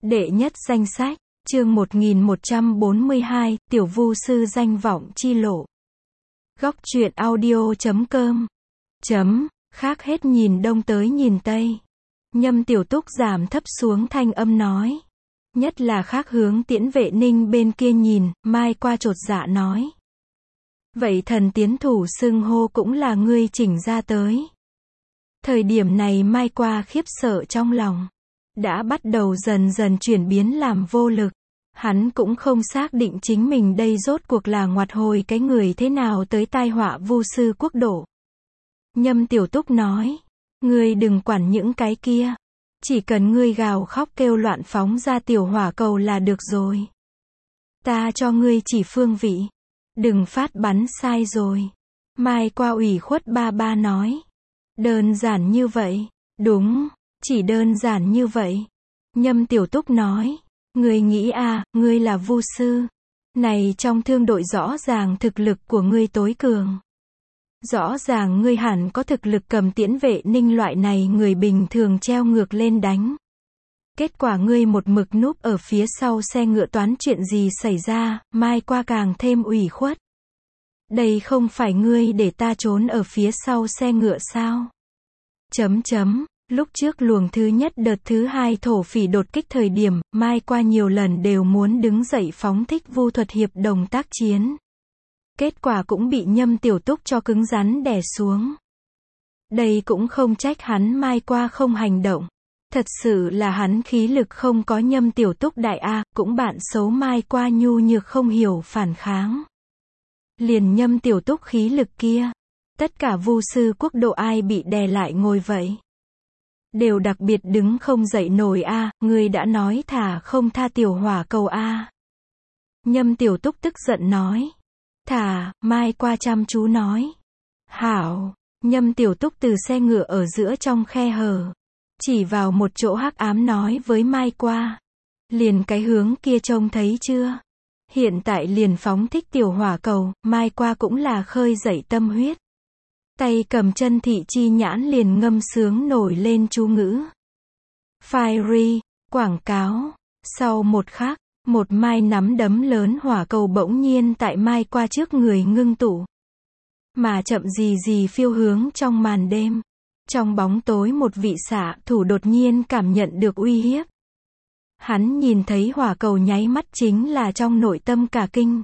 Đệ nhất danh sách, chương 1142, Tiểu Vu Sư danh vọng chi lộ. Góc truyện audio.com. Khác hết nhìn đông tới nhìn tây. Nhâm Tiểu Túc giảm thấp xuống thanh âm nói. Nhất là khác hướng Tiễn Vệ Ninh bên kia nhìn, Mai qua chột dạ nói. Vậy thần tiến thủ xưng hô cũng là ngươi chỉnh ra tới. Thời điểm này Mai qua khiếp sợ trong lòng. Đã bắt đầu dần dần chuyển biến làm vô lực. Hắn cũng không xác định chính mình đây rốt cuộc là ngoặt hồi cái người thế nào tới tai họa Vu sư quốc độ. Nhâm Tiểu Túc nói, ngươi đừng quản những cái kia. Chỉ cần ngươi gào khóc kêu loạn phóng ra tiểu hỏa cầu là được rồi. Ta cho ngươi chỉ phương vị. Đừng phát bắn sai rồi. Mai qua ủy khuất ba nói. Đơn giản như vậy. Đúng, chỉ đơn giản như vậy. Nhâm Tiểu Túc nói. Ngươi nghĩ ngươi là vu sư. Này trong thương đội rõ ràng thực lực của ngươi tối cường. Rõ ràng ngươi hẳn có thực lực cầm Tiễn Vệ Ninh loại này người bình thường treo ngược lên đánh. Kết quả ngươi một mực núp ở phía sau xe ngựa toán chuyện gì xảy ra, Mai qua càng thêm ủy khuất. Đây không phải ngươi để ta trốn ở phía sau xe ngựa sao? Lúc trước luồng thứ nhất đợt thứ hai thổ phỉ đột kích thời điểm, Mai qua nhiều lần đều muốn đứng dậy phóng thích vu thuật hiệp đồng tác chiến. Kết quả cũng bị Nhâm Tiểu Túc cho cứng rắn đè xuống. Đây cũng không trách hắn Mai qua không hành động. Thật sự là hắn khí lực không có Nhâm Tiểu Túc đại cũng bạn xấu Mai qua nhu nhược không hiểu phản kháng. Liền Nhâm Tiểu Túc khí lực kia. Tất cả vu sư quốc độ ai bị đè lại ngồi vậy? Đều đặc biệt đứng không dậy nổi ngươi đã nói thả không tha tiểu hỏa cầu Nhâm Tiểu Túc tức giận nói. Thả, Mai qua chăm chú nói. Hảo, Nhâm Tiểu Túc từ xe ngựa ở giữa trong khe hở. Chỉ vào một chỗ hắc ám nói với Mai qua. Liền cái hướng kia trông thấy chưa? Hiện tại liền phóng thích tiểu hỏa cầu, Mai qua cũng là khơi dậy tâm huyết. Tay cầm chân thị chi nhãn liền ngâm sướng nổi lên chú ngữ. Fiery, quảng cáo. Sau một khắc, một mai nắm đấm lớn hỏa cầu bỗng nhiên tại Mai qua trước người ngưng tụ. Mà chậm gì phiêu hướng trong màn đêm. Trong bóng tối một vị xạ thủ đột nhiên cảm nhận được uy hiếp. Hắn nhìn thấy hỏa cầu nháy mắt chính là trong nội tâm cả kinh.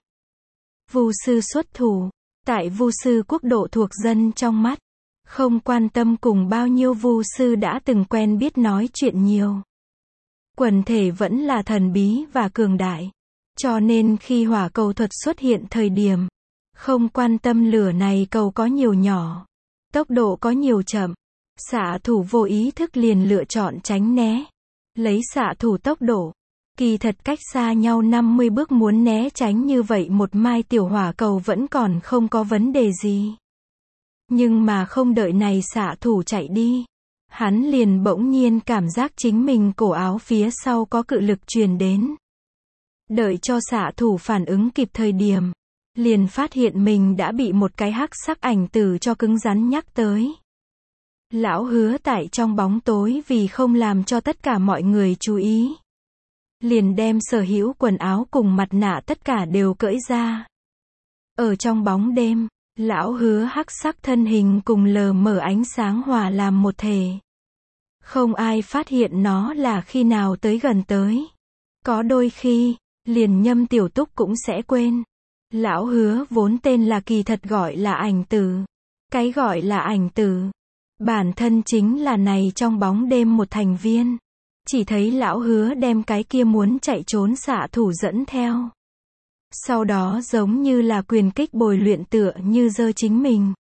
Vu sư xuất thủ. Tại vu sư quốc độ thuộc dân trong mắt. Không quan tâm cùng bao nhiêu vu sư đã từng quen biết nói chuyện nhiều. Quần thể vẫn là thần bí và cường đại. Cho nên khi hỏa cầu thuật xuất hiện thời điểm. Không quan tâm lửa này cầu có nhiều nhỏ. Tốc độ có nhiều chậm. Xạ thủ vô ý thức liền lựa chọn tránh né. Lấy xạ thủ tốc độ. Kỳ thật cách xa nhau 50 bước muốn né tránh như vậy một mai tiểu hỏa cầu vẫn còn không có vấn đề gì. Nhưng mà không đợi này xạ thủ chạy đi. Hắn liền bỗng nhiên cảm giác chính mình cổ áo phía sau có cự lực truyền đến. Đợi cho xạ thủ phản ứng kịp thời điểm. Liền phát hiện mình đã bị một cái hắc sắc ảnh tử cho cứng rắn nhắc tới. Lão Hứa tại trong bóng tối vì không làm cho tất cả mọi người chú ý. Liền đem sở hữu quần áo cùng mặt nạ tất cả đều cởi ra. Ở trong bóng đêm, Lão Hứa hắc sắc thân hình cùng lờ mờ ánh sáng hòa làm một thể. Không ai phát hiện nó là khi nào tới gần tới. Có đôi khi, liền Nhâm Tiểu Túc cũng sẽ quên. Lão Hứa vốn tên là kỳ thật gọi là ảnh tử. Cái gọi là ảnh tử. Bản thân chính là này trong bóng đêm một thành viên. Chỉ thấy Lão Hứa đem cái kia muốn chạy trốn xạ thủ dẫn theo. Sau đó giống như là quyền kích bồi luyện tựa như giơ chính mình.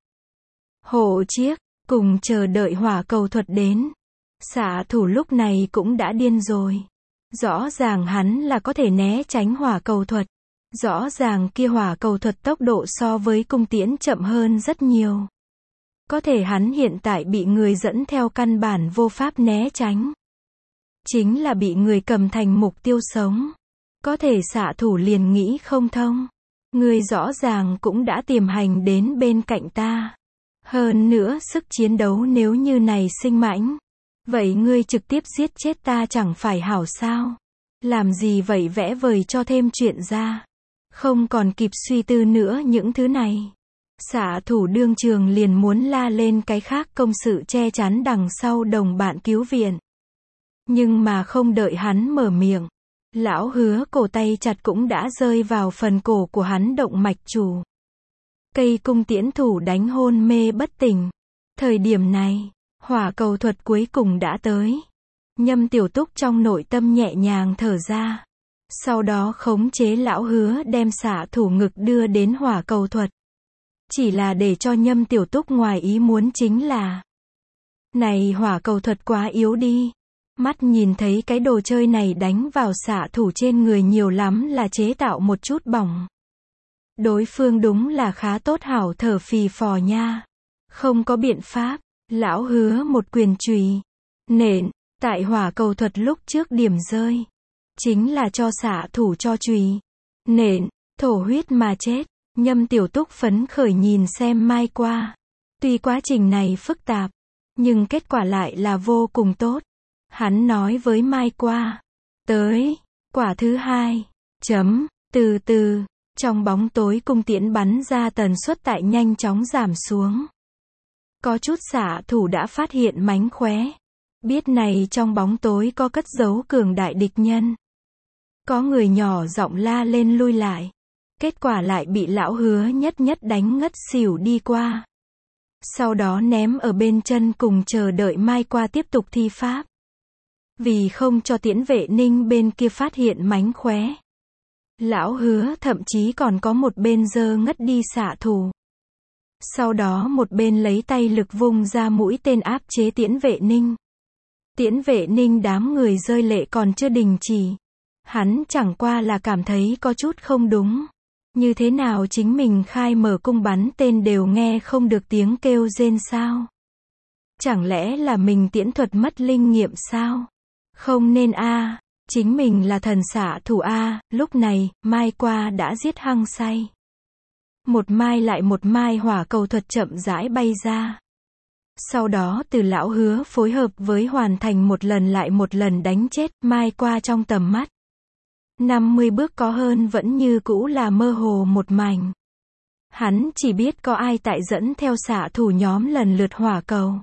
Hộ chiếc, cùng chờ đợi hỏa cầu thuật đến. Xạ thủ lúc này cũng đã điên rồi. Rõ ràng hắn là có thể né tránh hỏa cầu thuật. Rõ ràng kia hỏa cầu thuật tốc độ so với cung tiễn chậm hơn rất nhiều. Có thể hắn hiện tại bị người dẫn theo căn bản vô pháp né tránh. Chính là bị người cầm thành mục tiêu sống. Có thể xạ thủ liền nghĩ không thông. Ngươi rõ ràng cũng đã tiềm hành đến bên cạnh ta. Hơn nữa sức chiến đấu nếu như này sinh mãnh. Vậy ngươi trực tiếp giết chết ta chẳng phải hảo sao? Làm gì vậy vẽ vời cho thêm chuyện ra. Không còn kịp suy tư nữa những thứ này. Xạ thủ đương trường liền muốn la lên cái khác công sự che chắn đằng sau đồng bạn cứu viện. Nhưng mà không đợi hắn mở miệng. Lão Hứa cổ tay chặt cũng đã rơi vào phần cổ của hắn động mạch chủ. Cây cung tiễn thủ đánh hôn mê bất tỉnh. Thời điểm này, hỏa cầu thuật cuối cùng đã tới. Nhâm Tiểu Túc trong nội tâm nhẹ nhàng thở ra. Sau đó khống chế Lão Hứa đem xạ thủ ngực đưa đến hỏa cầu thuật. Chỉ là để cho Nhâm Tiểu Túc ngoài ý muốn chính là, này hỏa cầu thuật quá yếu đi. Mắt nhìn thấy cái đồ chơi này đánh vào xạ thủ trên người nhiều lắm là chế tạo một chút bỏng. Đối phương đúng là khá tốt hảo thở phì phò nha. Không có biện pháp, Lão Hứa một quyền chùy nện tại hỏa cầu thuật lúc trước điểm rơi. Chính là cho xạ thủ cho chùy nện, thổ huyết mà chết. Nhâm Tiểu Túc phấn khởi nhìn xem Mai Qua. Tuy quá trình này phức tạp, nhưng kết quả lại là vô cùng tốt. Hắn nói với Mai Qua, tới, quả thứ hai, từ từ, trong bóng tối cung tiễn bắn ra tần suất tại nhanh chóng giảm xuống. Có chút xạ thủ đã phát hiện mánh khóe. Biết này trong bóng tối có cất giấu cường đại địch nhân. Có người nhỏ giọng la lên lui lại. Kết quả lại bị Lão Hứa nhất đánh ngất xỉu đi qua. Sau đó ném ở bên chân cùng chờ đợi Mai Qua tiếp tục thi pháp. Vì không cho Tiễn Vệ Ninh bên kia phát hiện mánh khóe. Lão Hứa thậm chí còn có một bên giơ ngất đi xạ thủ. Sau đó một bên lấy tay lực vung ra mũi tên áp chế Tiễn Vệ Ninh. Tiễn Vệ Ninh đám người rơi lệ còn chưa đình chỉ. Hắn chẳng qua là cảm thấy có chút không đúng. Như thế nào chính mình khai mở cung bắn tên đều nghe không được tiếng kêu rên sao? Chẳng lẽ là mình tiễn thuật mất linh nghiệm sao? Không nên a, chính mình là thần xạ thủ a. Lúc này, Mai Qua đã giết hăng say. Một mai lại một mai hỏa cầu thuật chậm rãi bay ra. Sau đó từ Lão Hứa phối hợp với hoàn thành một lần lại một lần đánh chết Mai Qua trong tầm mắt. 50 bước có hơn vẫn như cũ là mơ hồ một mảnh. Hắn chỉ biết có ai tại dẫn theo xạ thủ nhóm lần lượt hỏa cầu.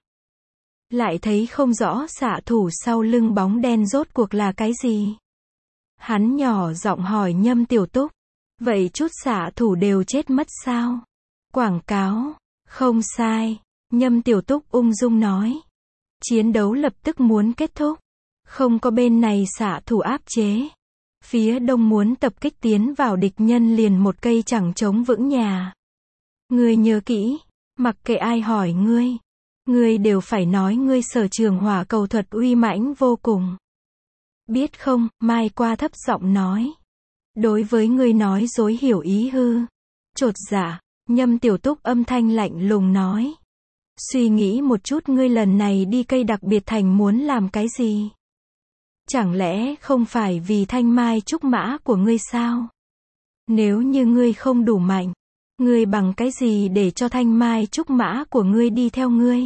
Lại thấy không rõ xạ thủ sau lưng bóng đen rốt cuộc là cái gì. Hắn nhỏ giọng hỏi Nhâm Tiểu Túc. Vậy chút xạ thủ đều chết mất sao? Quảng cáo. Không sai. Nhâm Tiểu Túc ung dung nói. Chiến đấu lập tức muốn kết thúc. Không có bên này xạ thủ áp chế. Phía đông muốn tập kích tiến vào địch nhân liền một cây chẳng chống vững nhà. Ngươi nhớ kỹ, mặc kệ ai hỏi ngươi đều phải nói ngươi sở trường hỏa cầu thuật uy mãnh vô cùng. Biết không, Mai Qua thấp giọng nói. Đối với ngươi nói dối hiểu ý hư. Chột dạ, Nhâm Tiểu Túc âm thanh lạnh lùng nói. Suy nghĩ một chút ngươi lần này đi cây đặc biệt thành muốn làm cái gì? Chẳng lẽ không phải vì thanh mai trúc mã của ngươi sao? Nếu như ngươi không đủ mạnh, ngươi bằng cái gì để cho thanh mai trúc mã của ngươi đi theo ngươi?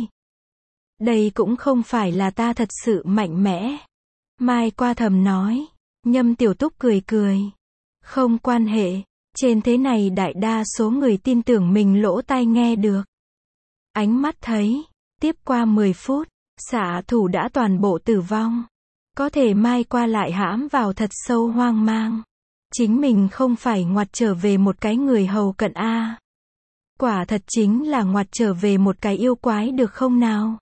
Đây cũng không phải là ta thật sự mạnh mẽ. Mai Qua thầm nói. Nhâm Tiểu Túc cười. Không quan hệ, trên thế này đại đa số người tin tưởng mình lỗ tai nghe được. Ánh mắt thấy, tiếp qua 10 phút, xạ thủ đã toàn bộ tử vong. Có thể Mai Qua lại hãm vào thật sâu hoang mang. Chính mình không phải ngoặt trở về một cái người hầu cận a. Quả thật chính là ngoặt trở về một cái yêu quái được không nào?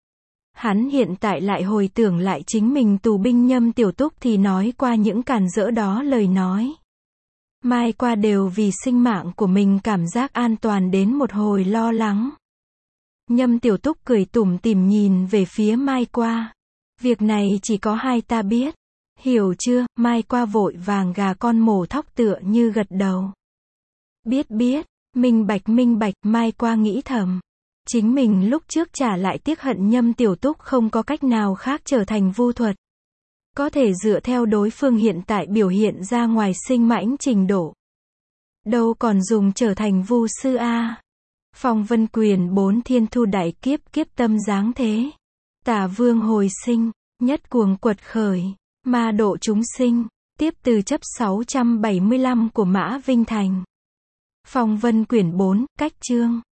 Hắn hiện tại lại hồi tưởng lại chính mình tù binh Nhâm Tiểu Túc thì nói qua những càn rỡ đó lời nói. Mai Qua đều vì sinh mạng của mình cảm giác an toàn đến một hồi lo lắng. Nhâm Tiểu Túc cười tủm tỉm nhìn về phía Mai Qua. Việc này chỉ có hai ta biết. Hiểu chưa? Mai Qua vội vàng gà con mổ thóc tựa như gật đầu. Biết, minh bạch, Mai Qua nghĩ thầm. Chính mình lúc trước trả lại tiếc hận Nhâm Tiểu Túc không có cách nào khác trở thành vu thuật. Có thể dựa theo đối phương hiện tại biểu hiện ra ngoài sinh mãnh trình độ. Đâu còn dùng trở thành vu sư a. Phong Vân Quyền 4 thiên thu đại kiếp tâm dáng thế. Tả vương hồi sinh, nhất cuồng quật khởi, ma độ chúng sinh. Tiếp từ chấp 675 của Mã Vinh Thành. Phong vân quyển 4, cách chương